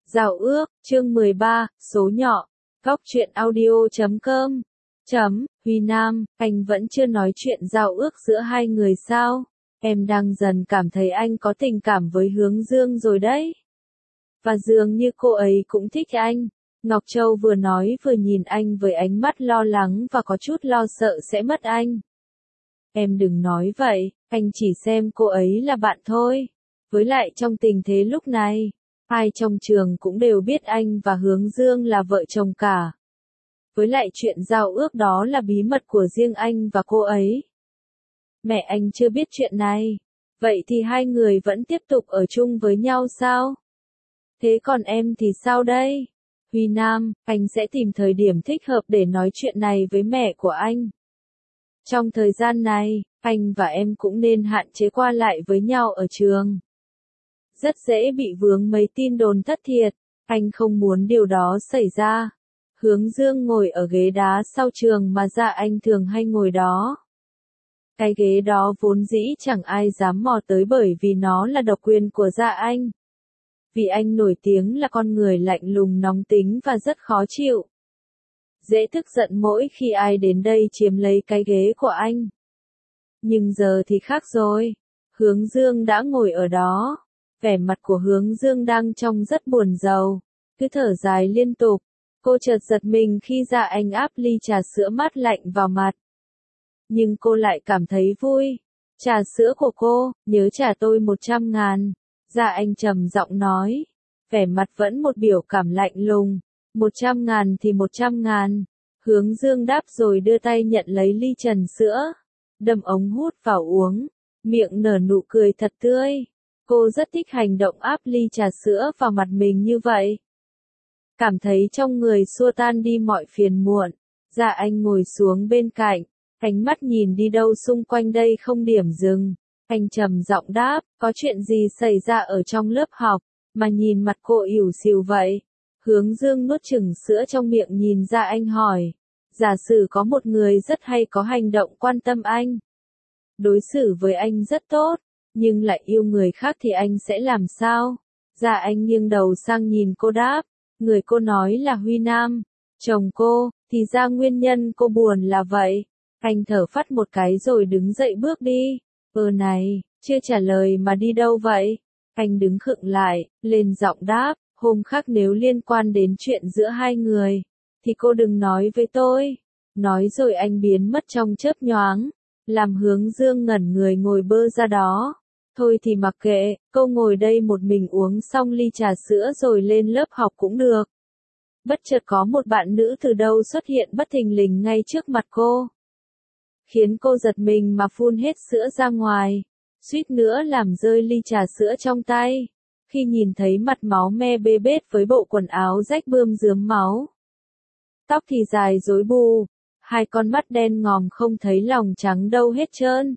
Giao ước, chương 13, số nhỏ. Góc truyện audio.com. Huy Nam, anh vẫn chưa nói chuyện giao ước giữa hai người sao? Em đang dần cảm thấy anh có tình cảm với Hướng Dương rồi đấy. Và dường như cô ấy cũng thích anh. Ngọc Châu vừa nói vừa nhìn anh với ánh mắt lo lắng và có chút lo sợ sẽ mất anh. Em đừng nói vậy, anh chỉ xem cô ấy là bạn thôi. Với lại trong tình thế lúc này, ai trong trường cũng đều biết anh và Hướng Dương là vợ chồng cả. Với lại chuyện giao ước đó là bí mật của riêng anh và cô ấy. Mẹ anh chưa biết chuyện này. Vậy thì hai người vẫn tiếp tục ở chung với nhau sao? Thế còn em thì sao đây? Huy Nam, anh sẽ tìm thời điểm thích hợp để nói chuyện này với mẹ của anh. Trong thời gian này, anh và em cũng nên hạn chế qua lại với nhau ở trường. Rất dễ bị vướng mấy tin đồn thất thiệt, anh không muốn điều đó xảy ra. Hướng Dương ngồi ở ghế đá sau trường mà Dạ Anh thường hay ngồi đó. Cái ghế đó vốn dĩ chẳng ai dám mò tới bởi vì nó là độc quyền của Dạ Anh. Vì anh nổi tiếng là con người lạnh lùng nóng tính và rất khó chịu. Dễ tức giận mỗi khi ai đến đây chiếm lấy cái ghế của anh. Nhưng giờ thì khác rồi. Hướng Dương đã ngồi ở đó. Vẻ mặt của Hướng Dương đang trông rất buồn rầu. Cứ thở dài liên tục. Cô chợt giật mình khi Dạ Anh áp ly trà sữa mát lạnh vào mặt. Nhưng cô lại cảm thấy vui. Trà sữa của cô, nhớ trả tôi 100.000. Dạ Anh trầm giọng nói. Vẻ mặt vẫn một biểu cảm lạnh lùng. 100.000 thì 100.000. Hướng Dương đáp rồi đưa tay nhận lấy ly trần sữa. Đâm ống hút vào uống. Miệng nở nụ cười thật tươi. Cô rất thích hành động áp ly trà sữa vào mặt mình như vậy. Cảm thấy trong người xua tan đi mọi phiền muộn. Dạ Anh ngồi xuống bên cạnh. Ánh mắt nhìn đi đâu xung quanh đây không điểm dừng. Anh trầm giọng đáp, có chuyện gì xảy ra ở trong lớp học, mà nhìn mặt cô ỉu xìu vậy? Hướng Dương nuốt chửng sữa trong miệng nhìn Dạ Anh hỏi. Giả sử có một người rất hay có hành động quan tâm anh. Đối xử với anh rất tốt, nhưng lại yêu người khác thì anh sẽ làm sao? Dạ Anh nghiêng đầu sang nhìn cô đáp. Người cô nói là Huy Nam, chồng cô, thì ra nguyên nhân cô buồn là vậy. Anh thở phắt một cái rồi đứng dậy bước đi. Này, chưa trả lời mà đi đâu vậy? Anh đứng khựng lại, lên giọng đáp, hôm khác nếu liên quan đến chuyện giữa hai người, thì cô đừng nói với tôi. Nói rồi anh biến mất trong chớp nhoáng, làm Hướng Dương ngẩn người ngồi bơ ra đó. Thôi thì mặc kệ, cô ngồi đây một mình uống xong ly trà sữa rồi lên lớp học cũng được. Bất chợt có một bạn nữ từ đâu xuất hiện bất thình lình ngay trước mặt cô. Khiến cô giật mình mà phun hết sữa ra ngoài, suýt nữa làm rơi ly trà sữa trong tay. Khi nhìn thấy mặt máu me bê bết với bộ quần áo rách bươm rướm máu. Tóc thì dài rối bù, hai con mắt đen ngòm không thấy lòng trắng đâu hết trơn.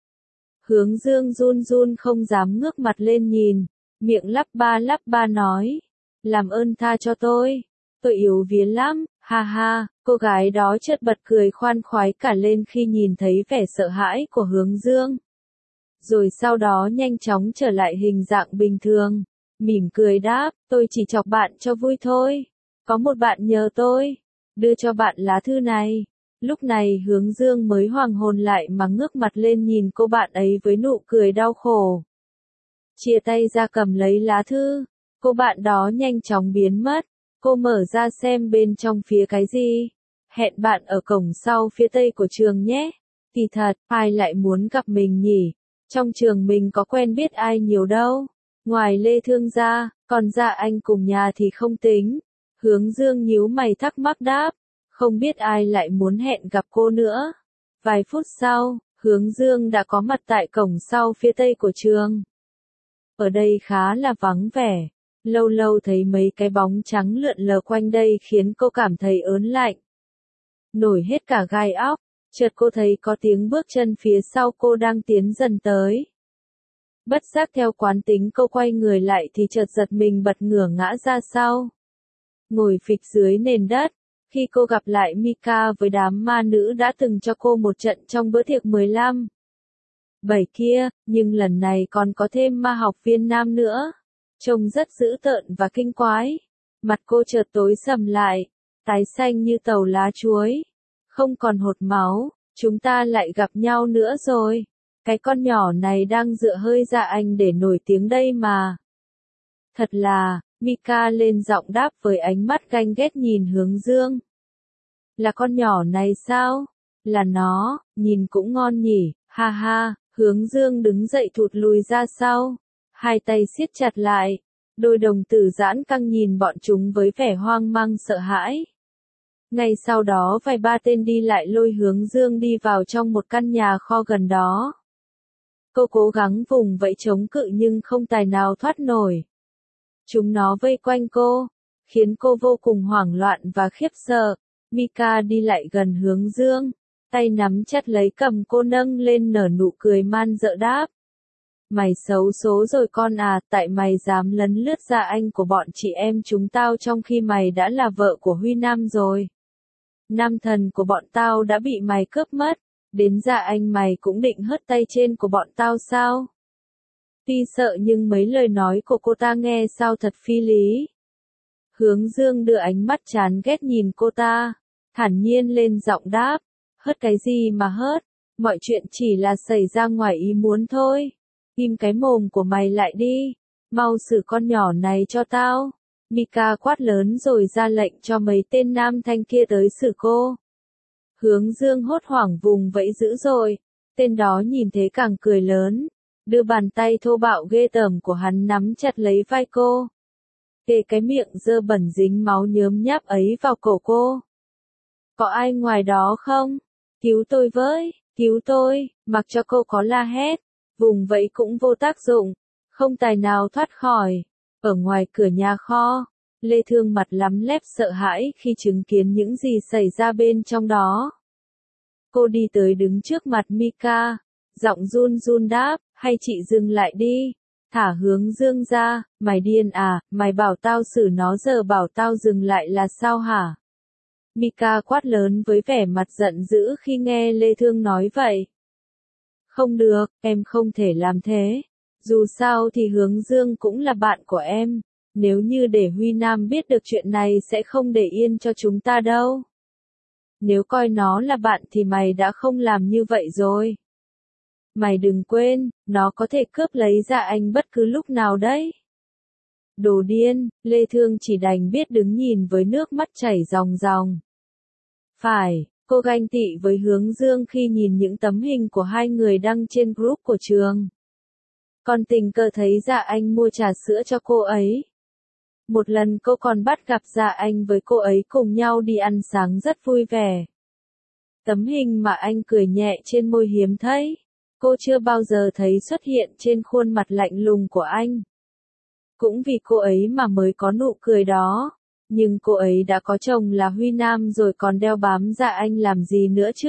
Hướng Dương run run không dám ngước mặt lên nhìn, miệng lắp ba nói. Làm ơn tha cho tôi yếu vía lắm, ha ha, cô gái đó chợt bật cười khoan khoái cả lên khi nhìn thấy vẻ sợ hãi của Hướng Dương. Rồi sau đó nhanh chóng trở lại hình dạng bình thường, mỉm cười đáp, tôi chỉ chọc bạn cho vui thôi. Có một bạn nhờ tôi đưa cho bạn lá thư này. Lúc này Hướng Dương mới hoàng hồn lại mà ngước mặt lên nhìn cô bạn ấy với nụ cười đau khổ. Chia tay ra cầm lấy lá thư, cô bạn đó nhanh chóng biến mất. Cô mở ra xem bên trong phía cái gì. Hẹn bạn ở cổng sau phía tây của trường nhé. Kỳ thật, ai lại muốn gặp mình nhỉ? Trong trường mình có quen biết ai nhiều đâu. Ngoài Lê Thương ra, còn Dạ Anh cùng nhà thì không tính. Hướng Dương nhíu mày thắc mắc đáp. Không biết ai lại muốn hẹn gặp cô nữa. Vài phút sau, Hướng Dương đã có mặt tại cổng sau phía tây của trường. Ở đây khá là vắng vẻ. Lâu lâu thấy mấy cái bóng trắng lượn lờ quanh đây khiến cô cảm thấy ớn lạnh. Nổi hết cả gai óc, chợt cô thấy có tiếng bước chân phía sau cô đang tiến dần tới. Bất giác theo quán tính cô quay người lại thì chợt giật mình bật ngửa ngã ra sau. Ngồi phịch dưới nền đất, khi cô gặp lại Mika với đám ma nữ đã từng cho cô một trận trong bữa tiệc 15. 7 kia, nhưng lần này còn có thêm ma học viên nam nữa. trông rất dữ tợn và kinh quái. Mặt cô chợt tối sầm lại, tái xanh như tàu lá chuối, không còn hột máu. Chúng ta lại gặp nhau nữa rồi. Cái con nhỏ này đang dựa hơi Dạ Anh để nổi tiếng đây mà. Thật là, Mika lên giọng đáp với ánh mắt ganh ghét nhìn Hướng Dương. Là con nhỏ này sao? Là nó, nhìn cũng ngon nhỉ, ha ha. Hướng Dương đứng dậy thụt lùi ra sau, hai tay siết chặt lại, đôi đồng tử giãn căng nhìn bọn chúng với vẻ hoang mang sợ hãi. Ngay sau đó vài ba tên đi lại lôi Hướng Dương đi vào trong một căn nhà kho gần đó. Cô cố gắng vùng vẫy chống cự nhưng không tài nào thoát nổi. Chúng nó vây quanh cô, khiến cô vô cùng hoảng loạn và khiếp sợ. Mika đi lại gần Hướng Dương, tay nắm chặt lấy cầm cô nâng lên nở nụ cười man dợ đáp. Mày xấu số rồi con à, tại mày dám lấn lướt Dạ Anh của bọn chị em chúng tao trong khi mày đã là vợ của Huy Nam rồi. Nam thần của bọn tao đã bị mày cướp mất, đến Dạ Anh mày cũng định hất tay trên của bọn tao sao? Tuy sợ nhưng mấy lời nói của cô ta nghe sao thật phi lý. Hướng Dương đưa ánh mắt chán ghét nhìn cô ta, thản nhiên lên giọng đáp, hớt cái gì mà hớt, mọi chuyện chỉ là xảy ra ngoài ý muốn thôi. Im cái mồm của mày lại đi, mau xử con nhỏ này cho tao. Mika quát lớn rồi ra lệnh cho mấy tên nam thanh kia tới xử cô. Hướng Dương hốt hoảng vùng vẫy dữ dội, tên đó nhìn thế càng cười lớn, đưa bàn tay thô bạo ghê tởm của hắn nắm chặt lấy vai cô. Kề cái miệng dơ bẩn dính máu nhớm nháp ấy vào cổ cô. Có ai ngoài đó không? Cứu tôi với, cứu tôi, mặc cho cô có la hét, vùng vẫy cũng vô tác dụng, không tài nào thoát khỏi. Ở ngoài cửa nhà kho, Lê Thương mặt lắm lép sợ hãi khi chứng kiến những gì xảy ra bên trong đó. Cô đi tới đứng trước mặt Mika, giọng run run đáp, hay chị dừng lại đi, thả Hướng Dương ra, mày điên à, mày bảo tao xử nó giờ bảo tao dừng lại là sao hả? Mika quát lớn với vẻ mặt giận dữ khi nghe Lê Thương nói vậy. Không được, em không thể làm thế. Dù sao thì Hướng Dương cũng là bạn của em. Nếu như để Huy Nam biết được chuyện này sẽ không để yên cho chúng ta đâu. Nếu coi nó là bạn thì mày đã không làm như vậy rồi. Mày đừng quên, nó có thể cướp lấy Dạ Anh bất cứ lúc nào đấy. Đồ điên, Lê Thương chỉ đành biết đứng nhìn với nước mắt chảy ròng ròng. Phải, cô ganh tị với Hướng Dương khi nhìn những tấm hình của hai người đăng trên group của trường. Còn tình cờ thấy Dạ Anh mua trà sữa cho cô ấy. Một lần cô còn bắt gặp Dạ Anh với cô ấy cùng nhau đi ăn sáng rất vui vẻ. Tấm hình mà anh cười nhẹ trên môi hiếm thấy. Cô chưa bao giờ thấy xuất hiện trên khuôn mặt lạnh lùng của anh. Cũng vì cô ấy mà mới có nụ cười đó. Nhưng cô ấy đã có chồng là Huy Nam rồi còn đeo bám Dạ Anh làm gì nữa chứ?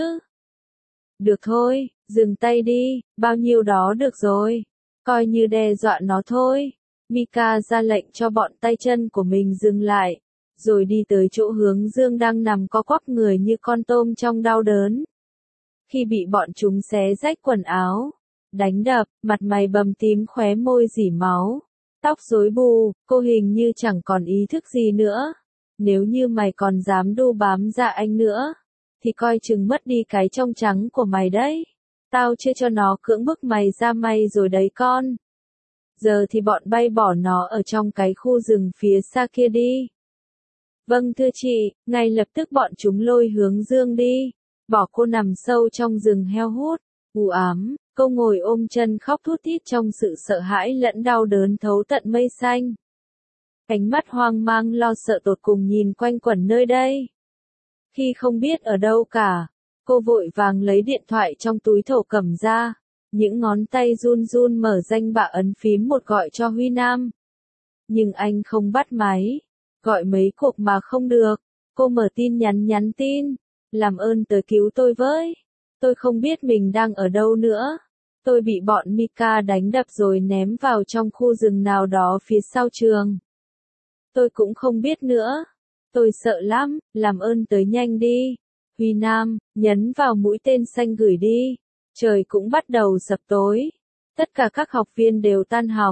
Được thôi, dừng tay đi, bao nhiêu đó được rồi. Coi như đe dọa nó thôi. Mika ra lệnh cho bọn tay chân của mình dừng lại, rồi đi tới chỗ Hướng Dương đang nằm co quắp người như con tôm trong đau đớn. Khi bị bọn chúng xé rách quần áo, đánh đập, mặt mày bầm tím khóe môi rỉ máu, tóc rối bù, cô hình như chẳng còn ý thức gì nữa. Nếu như mày còn dám đu bám Dạ Anh nữa, thì coi chừng mất đi cái trong trắng của mày đấy. Tao chưa cho nó cưỡng bức mày ra may rồi đấy con. Giờ thì bọn bay bỏ nó ở trong cái khu rừng phía xa kia đi. Vâng thưa chị, ngay lập tức bọn chúng lôi Hướng Dương đi, bỏ cô nằm sâu trong rừng heo hút, u ám, cô ngồi ôm chân khóc thút thít trong sự sợ hãi lẫn đau đớn thấu tận mây xanh. Ánh mắt hoang mang lo sợ tột cùng nhìn quanh quẩn nơi đây. Khi không biết ở đâu cả, cô vội vàng lấy điện thoại trong túi thổ cẩm ra, những ngón tay run run mở danh bạ ấn phím một gọi cho Huy Nam. Nhưng anh không bắt máy, gọi mấy cuộc mà không được, cô mở tin nhắn tin, làm ơn tới cứu tôi với, tôi không biết mình đang ở đâu nữa, tôi bị bọn Mika đánh đập rồi ném vào trong khu rừng nào đó phía sau trường. Tôi cũng không biết nữa, tôi sợ lắm, làm ơn tới nhanh đi. Huy Nam, nhấn vào mũi tên xanh gửi đi. Trời cũng bắt đầu sập tối. Tất cả các học viên đều tan học.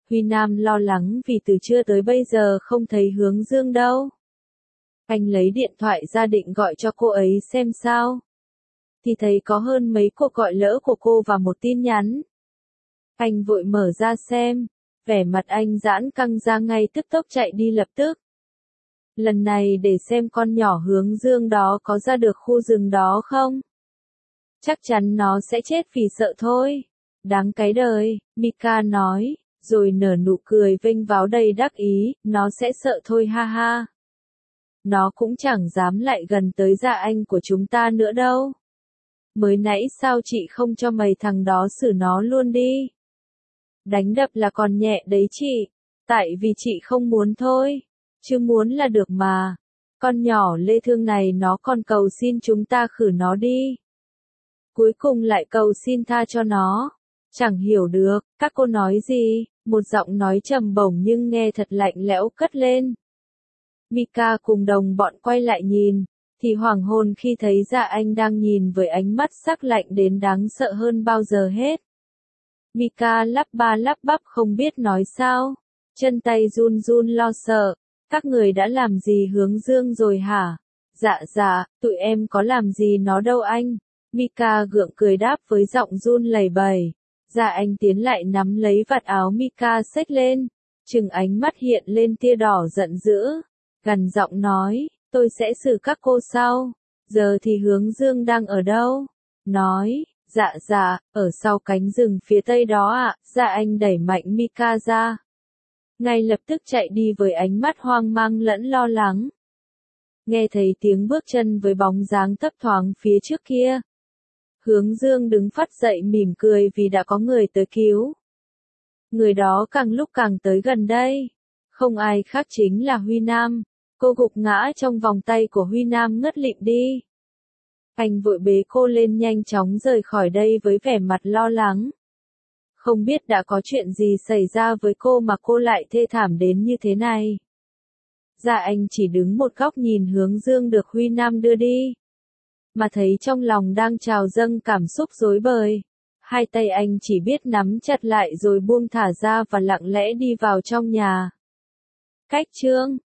Huy Nam lo lắng vì từ trưa tới bây giờ không thấy Hướng Dương đâu. Anh lấy điện thoại ra định gọi cho cô ấy xem sao. Thì thấy có hơn mấy cuộc gọi lỡ của cô và một tin nhắn. Anh vội mở ra xem, vẻ mặt anh giãn căng ra ngay tức tốc chạy đi lập tức. Lần này để xem con nhỏ Hướng Dương đó có ra được khu rừng đó không. Chắc chắn nó sẽ chết vì sợ thôi. Đáng cái đời, Mika nói, rồi nở nụ cười vênh váo đầy đắc ý, nó sẽ sợ thôi ha ha. Nó cũng chẳng dám lại gần tới Dạ Anh của chúng ta nữa đâu. Mới nãy sao chị không cho mấy thằng đó xử nó luôn đi. Đánh đập là còn nhẹ đấy chị, tại vì chị không muốn thôi, chứ muốn là được mà. Con nhỏ lê thương này nó còn cầu xin chúng ta khử nó đi. Cuối cùng lại cầu xin tha cho nó. Chẳng hiểu được, các cô nói gì, một giọng nói trầm bổng nhưng nghe thật lạnh lẽo cất lên. Mika cùng đồng bọn quay lại nhìn, thì hoảng hồn khi thấy Dạ Anh đang nhìn với ánh mắt sắc lạnh đến đáng sợ hơn bao giờ hết. Mika lắp ba lắp bắp không biết nói sao, chân tay run run lo sợ. Các người đã làm gì Hướng Dương rồi hả? Dạ, tụi em có làm gì nó đâu anh. Mika gượng cười đáp với giọng run lẩy bẩy. Dạ Anh tiến lại nắm lấy vạt áo Mika xách lên, trừng ánh mắt hiện lên tia đỏ giận dữ, gằn giọng nói, tôi sẽ xử các cô sau. Giờ thì Hướng Dương đang ở đâu? Nói, dạ, ở sau cánh rừng phía tây đó ạ. Dạ Anh đẩy mạnh Mika ra. Ngay lập tức chạy đi với ánh mắt hoang mang lẫn lo lắng. Nghe thấy tiếng bước chân với bóng dáng thấp thoáng phía trước kia. Hướng Dương đứng phắt dậy mỉm cười vì đã có người tới cứu. Người đó càng lúc càng tới gần đây. Không ai khác chính là Huy Nam. Cô gục ngã trong vòng tay của Huy Nam ngất lịm đi. Anh vội bế cô lên nhanh chóng rời khỏi đây với vẻ mặt lo lắng. Không biết đã có chuyện gì xảy ra với cô mà cô lại thê thảm đến như thế này. Dạ Anh chỉ đứng một góc nhìn Hướng Dương được Huy Nam đưa đi. Mà thấy trong lòng đang trào dâng cảm xúc rối bời. Hai tay anh chỉ biết nắm chặt lại rồi buông thả ra và lặng lẽ đi vào trong nhà. Cách chương